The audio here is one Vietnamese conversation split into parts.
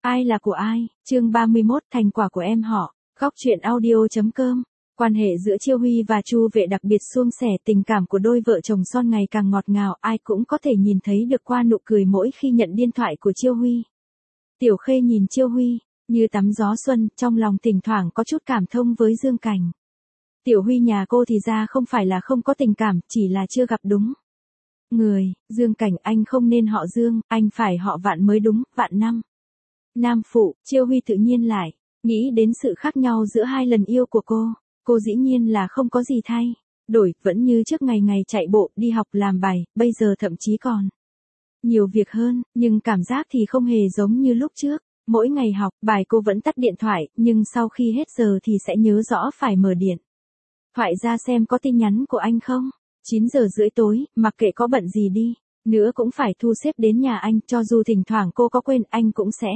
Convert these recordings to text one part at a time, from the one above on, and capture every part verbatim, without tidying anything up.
Ai là của ai? Chương ba mươi mốt, thành quả của em họ. Góc truyện audio chấm com. Quan hệ giữa Chiêu Huy và Chu Vệ đặc biệt suôn sẻ, tình cảm của đôi vợ chồng son ngày càng ngọt ngào, ai cũng có thể nhìn thấy được qua nụ cười mỗi khi nhận điện thoại của Chiêu Huy. Tiểu Khê nhìn Chiêu Huy, như tắm gió xuân, trong lòng thỉnh thoảng có chút cảm thông với Dương Cảnh. Tiểu Huy nhà cô thì ra không phải là không có tình cảm, chỉ là chưa gặp đúng người. Dương Cảnh, anh không nên họ Dương, anh phải họ Vạn mới đúng, Vạn Năm. Nam phụ. Chiêu Huy tự nhiên lại nghĩ đến sự khác nhau giữa hai lần yêu của cô. Cô dĩ nhiên là không có gì thay đổi, vẫn như trước, ngày ngày chạy bộ, đi học, làm bài, bây giờ thậm chí còn nhiều việc hơn, nhưng cảm giác thì không hề giống như lúc trước. Mỗi ngày học bài cô vẫn tắt điện thoại, nhưng sau khi hết giờ thì sẽ nhớ rõ phải mở điện thoại ra xem có tin nhắn của anh không. chín giờ rưỡi tối, mặc kệ có bận gì đi nữa cũng phải thu xếp đến nhà anh, cho dù thỉnh thoảng cô có quên anh cũng sẽ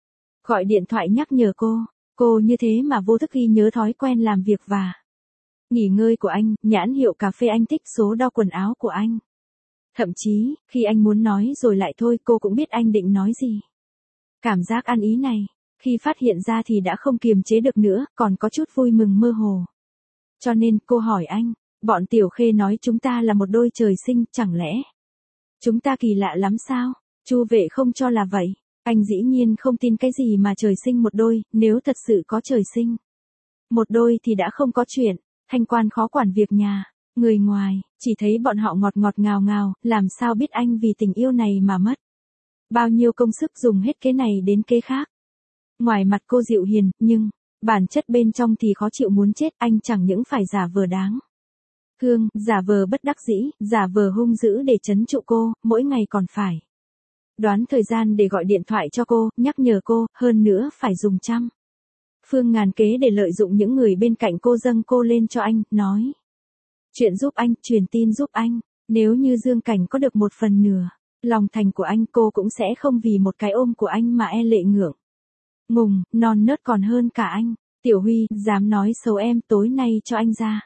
gọi điện thoại nhắc nhở cô. Cô như thế mà vô thức ghi nhớ thói quen làm việc và nghỉ ngơi của anh, nhãn hiệu cà phê anh thích, số đo quần áo của anh. Thậm chí, khi anh muốn nói rồi lại thôi, cô cũng biết anh định nói gì. Cảm giác ăn ý này, khi phát hiện ra thì đã không kiềm chế được nữa, còn có chút vui mừng mơ hồ. Cho nên, cô hỏi anh, bọn Tiểu Khê nói chúng ta là một đôi trời sinh, chẳng lẽ chúng ta kỳ lạ lắm sao? Chu Vệ không cho là vậy. Anh dĩ nhiên không tin cái gì mà trời sinh một đôi, nếu thật sự có trời sinh một đôi thì đã không có chuyện Thanh Quan khó quản việc nhà. Người ngoài chỉ thấy bọn họ ngọt ngọt ngào ngào, làm sao biết anh vì tình yêu này mà mất bao nhiêu công sức, dùng hết kế này đến kế khác. Ngoài mặt cô dịu hiền, nhưng bản chất bên trong thì khó chịu muốn chết. Anh chẳng những phải giả vờ đáng thương, giả vờ bất đắc dĩ, giả vờ hung dữ để trấn trụ cô, mỗi ngày còn phải đoán thời gian để gọi điện thoại cho cô, nhắc nhở cô, hơn nữa phải dùng trăm phương ngàn kế để lợi dụng những người bên cạnh cô, dâng cô lên cho anh, nói chuyện giúp anh, truyền tin giúp anh. Nếu như Dương Cảnh có được một phần nửa lòng thành của anh, cô cũng sẽ không vì một cái ôm của anh mà e lệ ngượng ngùng, non nớt còn hơn cả anh. Tiểu Huy, dám nói xấu em, tối nay cho anh ra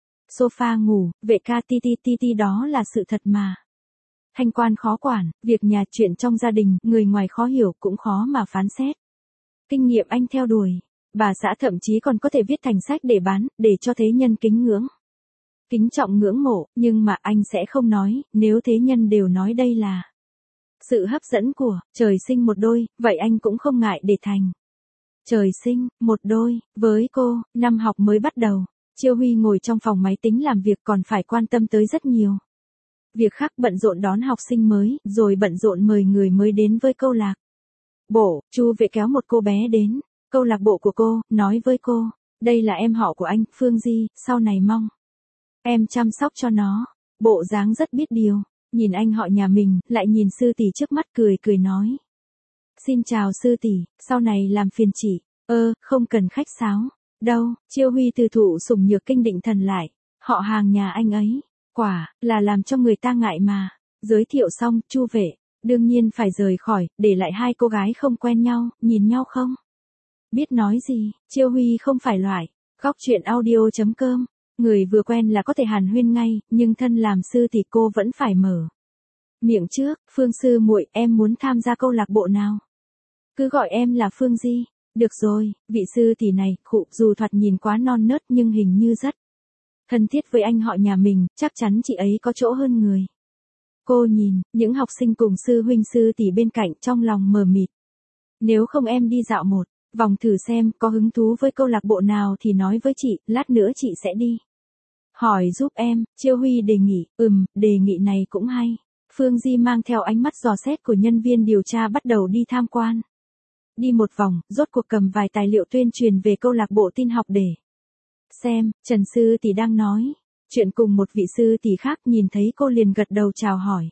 sofa ngủ. Vệ ca ti ti ti ti, đó là sự thật mà. Thanh Quan khó quản, việc nhà, chuyện trong gia đình, người ngoài khó hiểu cũng khó mà phán xét. Kinh nghiệm anh theo đuổi, bà xã thậm chí còn có thể viết thành sách để bán, để cho thế nhân kính ngưỡng. Kính trọng ngưỡng mộ, nhưng mà anh sẽ không nói, nếu thế nhân đều nói đây là sự hấp dẫn của trời sinh một đôi, vậy anh cũng không ngại để thành trời sinh một đôi. Với cô, năm học mới bắt đầu, Chiêu Huy ngồi trong phòng máy tính làm việc, còn phải quan tâm tới rất nhiều việc khác, bận rộn đón học sinh mới, rồi bận rộn mời người mới đến với câu lạc bộ. Chu Vệ kéo một cô bé đến câu lạc bộ của cô, nói với cô, đây là em họ của anh, Phương Di, sau này mong em chăm sóc cho nó. Bộ dáng rất biết điều, nhìn anh họ nhà mình, lại nhìn sư tỷ trước mắt, cười cười nói, xin chào sư tỷ, sau này làm phiền chị. Ơ, không cần khách sáo đâu. Chiêu Huy từ thụ sủng nhược kinh định thần lại, họ hàng nhà anh ấy quả là làm cho người ta ngại mà. Giới thiệu xong, Chu Vệ đương nhiên phải rời khỏi, để lại hai cô gái không quen nhau, nhìn nhau không biết nói gì. Chiêu Huy không phải loại góc truyện audio chấm com, người vừa quen là có thể hàn huyên ngay, nhưng thân làm sư thì cô vẫn phải mở miệng trước. Phương sư muội, em muốn tham gia câu lạc bộ nào? Cứ gọi em là Phương Di được rồi. Vị sư tỷ này, khụ, dù thoạt nhìn quá non nớt nhưng hình như rất thân thiết với anh họ nhà mình, chắc chắn chị ấy có chỗ hơn người. Cô nhìn những học sinh cùng sư huynh sư tỷ bên cạnh, trong lòng mờ mịt. Nếu không em đi dạo một vòng thử xem, có hứng thú với câu lạc bộ nào thì nói với chị, lát nữa chị sẽ đi hỏi giúp em. Chiêu Huy đề nghị, ừm, đề nghị này cũng hay. Phương Di mang theo ánh mắt dò xét của nhân viên điều tra bắt đầu đi tham quan. Đi một vòng, rốt cuộc cầm vài tài liệu tuyên truyền về câu lạc bộ tin học để xem. Trần sư tỷ đang nói chuyện cùng một vị sư tỷ khác, nhìn thấy cô liền gật đầu chào hỏi.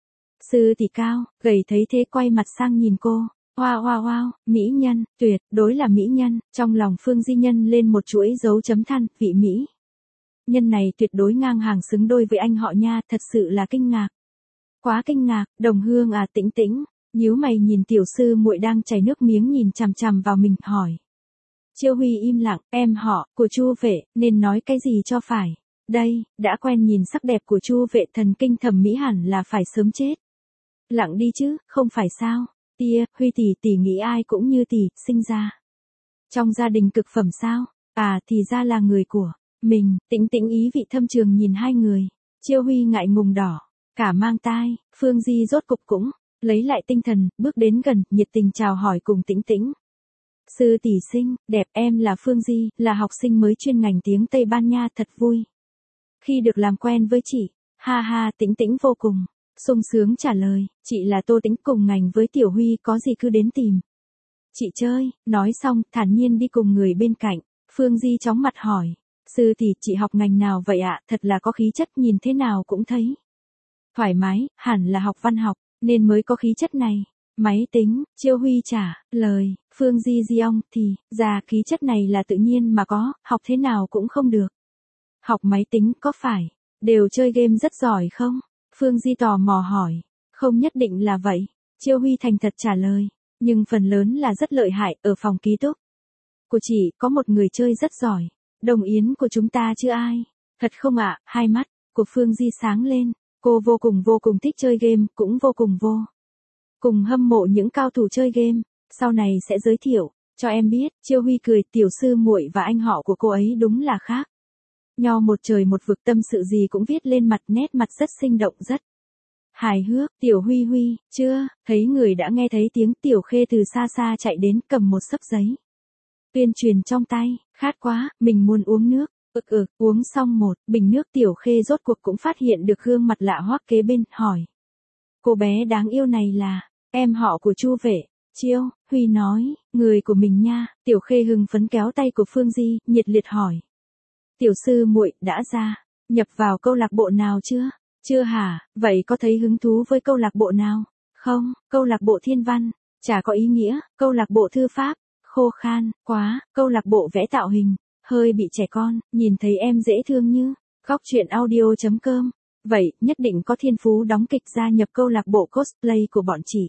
Sư tỷ cao, gầy thấy thế quay mặt sang nhìn cô. Wow wow wow, mỹ nhân, tuyệt đối là mỹ nhân. Trong lòng Phương Di nhân lên một chuỗi dấu chấm than, vị mỹ nhân này tuyệt đối ngang hàng xứng đôi với anh họ nha, thật sự là kinh ngạc. Quá kinh ngạc. Đồng Hương à, Tĩnh Tĩnh nhíu mày nhìn tiểu sư muội đang chảy nước miếng nhìn chằm chằm vào mình, hỏi. Chiêu Huy im lặng, em họ của Chu Vệ nên nói cái gì cho phải. Đây, đã quen nhìn sắc đẹp của Chu Vệ, thần kinh thẩm mỹ hẳn là phải sớm chết lặng đi chứ, không phải sao? Tia, Huy tỷ tỷ nghĩ ai cũng như tỷ, sinh ra trong gia đình cực phẩm sao? À thì ra là người của mình. Tĩnh Tĩnh ý vị thâm trường nhìn hai người. Chiêu Huy ngại ngùng đỏ cả mang tai. Phương Di rốt cục cũng lấy lại tinh thần, bước đến gần, nhiệt tình chào hỏi cùng Tĩnh Tĩnh. Sư tỷ xinh đẹp, em là Phương Di, là học sinh mới chuyên ngành tiếng Tây Ban Nha, thật vui khi được làm quen với chị. Ha ha, Tĩnh Tĩnh vô cùng sung sướng trả lời, chị là Tô Tĩnh, cùng ngành với Tiểu Huy, có gì cứ đến tìm chị chơi. Nói xong, thản nhiên đi cùng người bên cạnh. Phương Di chóng mặt hỏi, sư tỷ, chị học ngành nào vậy ạ? Thật là có khí chất, nhìn thế nào cũng thấy thoải mái, hẳn là học văn học nên mới có khí chất này. Máy tính, Chiêu Huy trả lời. Phương Di di ong, thì ra khí chất này là tự nhiên mà có, học thế nào cũng không được. Học máy tính có phải đều chơi game rất giỏi không? Phương Di tò mò hỏi. Không nhất định là vậy, Chiêu Huy thành thật trả lời, nhưng phần lớn là rất lợi hại. Ở phòng ký túc của chị có một người chơi rất giỏi, đồng yến của chúng ta chứ ai. Thật không ạ? Hai mắt của Phương Di sáng lên, cô vô cùng vô cùng thích chơi game, cũng vô cùng vô cùng hâm mộ những cao thủ chơi game, sau này sẽ giới thiệu cho em biết. Chiêu Huy cười, tiểu sư muội và anh họ của cô ấy đúng là khác nho một trời một vực, tâm sự gì cũng viết lên mặt, nét mặt rất sinh động, rất hài hước. Tiểu Huy Huy, chưa thấy người đã nghe thấy tiếng Tiểu Khê từ xa xa chạy đến, cầm một xấp giấy tuyên truyền trong tay. Khát quá, mình muốn uống nước. Ực ực, uống xong một bình nước, Tiểu Khê rốt cuộc cũng phát hiện được gương mặt lạ hoắc kế bên, hỏi. Cô bé đáng yêu này là em họ của Chu Vệ. Chiêu Huy nói, người của mình nha. Tiểu Khê hưng phấn kéo tay của Phương Di, nhiệt liệt hỏi. Tiểu sư muội đã ra nhập vào câu lạc bộ nào chưa? Chưa hả? Vậy có thấy hứng thú với câu lạc bộ nào? Không, câu lạc bộ thiên văn, chả có ý nghĩa. Câu lạc bộ thư pháp, khô khan quá. Câu lạc bộ vẽ tạo hình, hơi bị trẻ con. Nhìn thấy em dễ thương như. Góc truyện audio chấm com. Vậy, nhất định có thiên phú đóng kịch, gia nhập câu lạc bộ cosplay của bọn chị.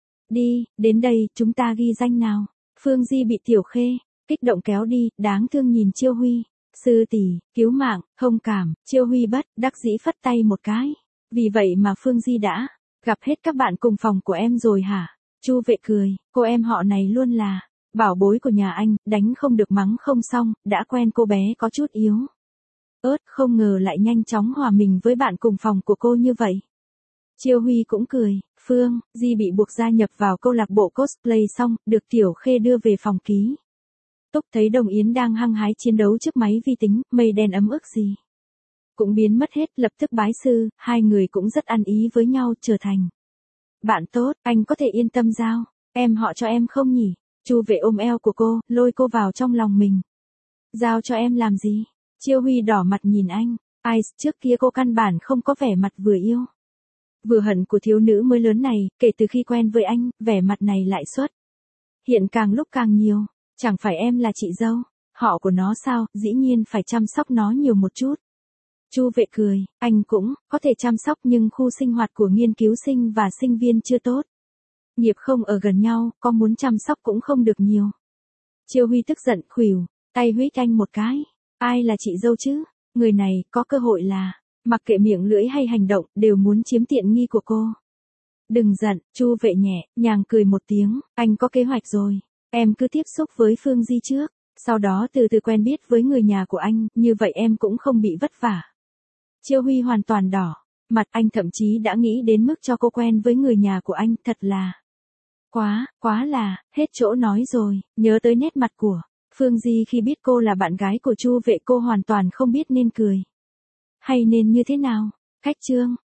Đi, đến đây, chúng ta ghi danh nào. Phương Di bị Tiểu Khê kích động kéo đi, đáng thương nhìn Chiêu Huy. Sư tỷ, cứu mạng, thông cảm. Chiêu Huy bất đắc dĩ phất tay một cái. Vì vậy mà Phương Di đã gặp hết các bạn cùng phòng của em rồi hả? Chu Vệ cười, cô em họ này luôn là bảo bối của nhà anh, đánh không được mắng không xong, đã quen cô bé có chút yếu ớt, không ngờ lại nhanh chóng hòa mình với bạn cùng phòng của cô như vậy. Chiêu Huy cũng cười. Phương Di bị buộc gia nhập vào câu lạc bộ cosplay xong, được Tiểu Khê đưa về phòng ký túc, thấy Đồng Yến đang hăng hái chiến đấu trước máy vi tính, mây đen ấm ức gì cũng biến mất hết, lập tức bái sư. Hai người cũng rất ăn ý với nhau, trở thành bạn tốt. Anh có thể yên tâm giao em họ cho em không nhỉ? Chu Vệ ôm eo của cô, lôi cô vào trong lòng mình. Giao cho em làm gì? Chiêu Huy đỏ mặt nhìn anh. Ai, trước kia cô căn bản không có vẻ mặt vừa yêu vừa hận của thiếu nữ mới lớn này, kể từ khi quen với anh, vẻ mặt này lại xuất hiện càng lúc càng nhiều. Chẳng phải em là chị dâu họ của nó sao, dĩ nhiên phải chăm sóc nó nhiều một chút. Chu Vệ cười, anh cũng có thể chăm sóc, nhưng khu sinh hoạt của nghiên cứu sinh và sinh viên chưa tốt. Nghiệp không ở gần nhau, có muốn chăm sóc cũng không được nhiều. Chiêu Huy tức giận, khuỷu tay huýt anh một cái. Ai là chị dâu chứ? Người này có cơ hội là mặc kệ miệng lưỡi hay hành động, đều muốn chiếm tiện nghi của cô. Đừng giận. Chu Vệ nhẹ nhàng cười một tiếng, anh có kế hoạch rồi. Em cứ tiếp xúc với Phương Di trước, sau đó từ từ quen biết với người nhà của anh, như vậy em cũng không bị vất vả. Chiêu Huy hoàn toàn đỏ mặt, anh thậm chí đã nghĩ đến mức cho cô quen với người nhà của anh, thật là quá, quá là, hết chỗ nói rồi. Nhớ tới nét mặt của Phương Di khi biết cô là bạn gái của Chu Vệ, cô hoàn toàn không biết nên cười hay nên như thế nào. Khách trương